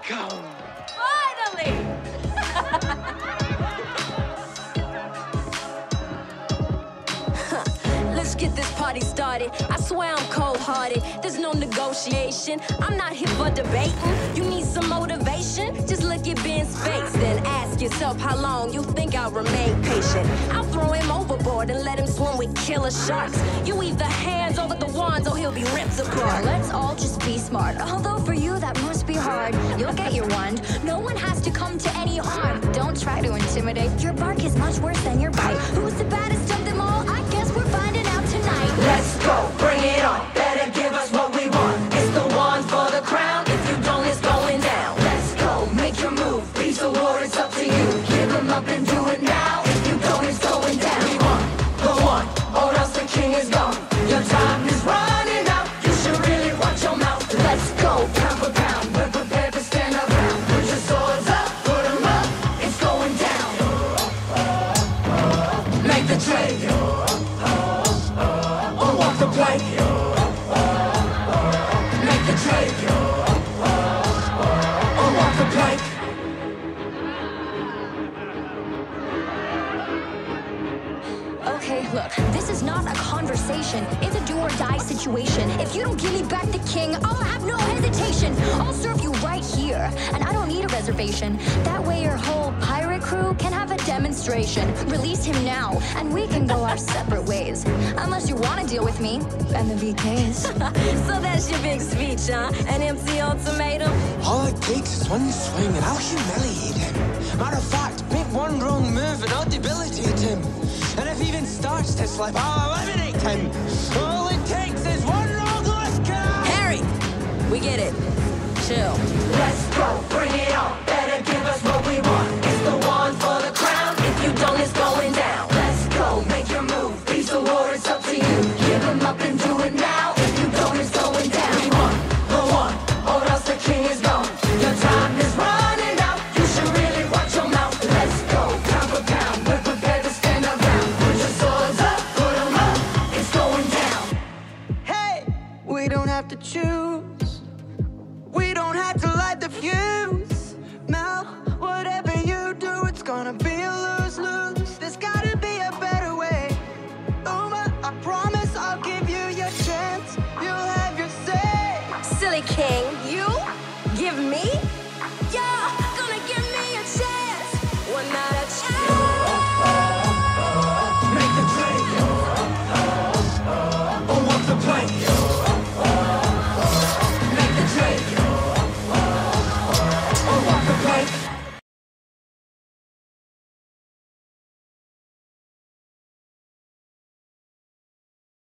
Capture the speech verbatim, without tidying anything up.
Welcome! Finally! Let's get this party started. I swear I'm cold-hearted. There's no negotiation. I'm not here for debating. You need some motivation? Just look at Ben's face, then ask yourself how long you think I'll remain patient. I'll throw him overboard and let him swim with killer sharks. You either hands over the wands or he'll be ripped apart. Let's all just be smart. Although for you that must be hard. You'll get your wand. No one has to come to any harm. Don't try to intimidate. Your bark is much worse than your bite. Who's the baddest of them all? I guess we're finding out tonight. Let's go, bring it on. Better give us what we want. It's the one for the crown. If you don't, it's going down. Let's go, make your move. Peace or war, it's up to you. Give them up and do it now. If you don't, it's going down. We want the one, or else the king is gone. Your time is running out. You should really watch your mouth. Let's go, pound for pound. We're prepared to stand around. Put your swords up, put them up. It's going down. Make the trade. Or walk the plank. Make the trade. Or walk the plank. Okay, look, this is not a conversation. It's a do-or-die situation. If you don't give me back the king, I'll have no hesitation. I'll serve you right here, and I don't need a reservation. That way your whole pirate crew can have a demonstration. Release him now, and we can go our separate ways. Unless you want to deal with me and the V Ks. So that's your big speech, huh? An empty ultimatum? All it takes is one swing and I'll humiliate him. Matter of fact, make one wrong move and I'll debilitate him. And if he even starts to slip, I'll eliminate him. All it takes is one wrong look. Harry! We get it. Chill. Let's go, bring it on. Better give us what we want. It's the one for the crown. If you don't, it's going down. Let's go, make your move. Peace or war, it's up to you. Give them up and do it now. If you don't, it's going down. We want the one, or else the king is gone. Your time is running out. You should really watch your mouth. Let's go, pound for pound. We're prepared to stand around. Put your swords up, put them up. It's going down. Hey, we don't have to choose. We don't have to light the fuse. Now, whatever you do, it's gonna be a lose-lose. There's gotta be a better way. Uma, I promise I'll give you your chance. You'll have your say. Silly king, you? Give me? Yeah!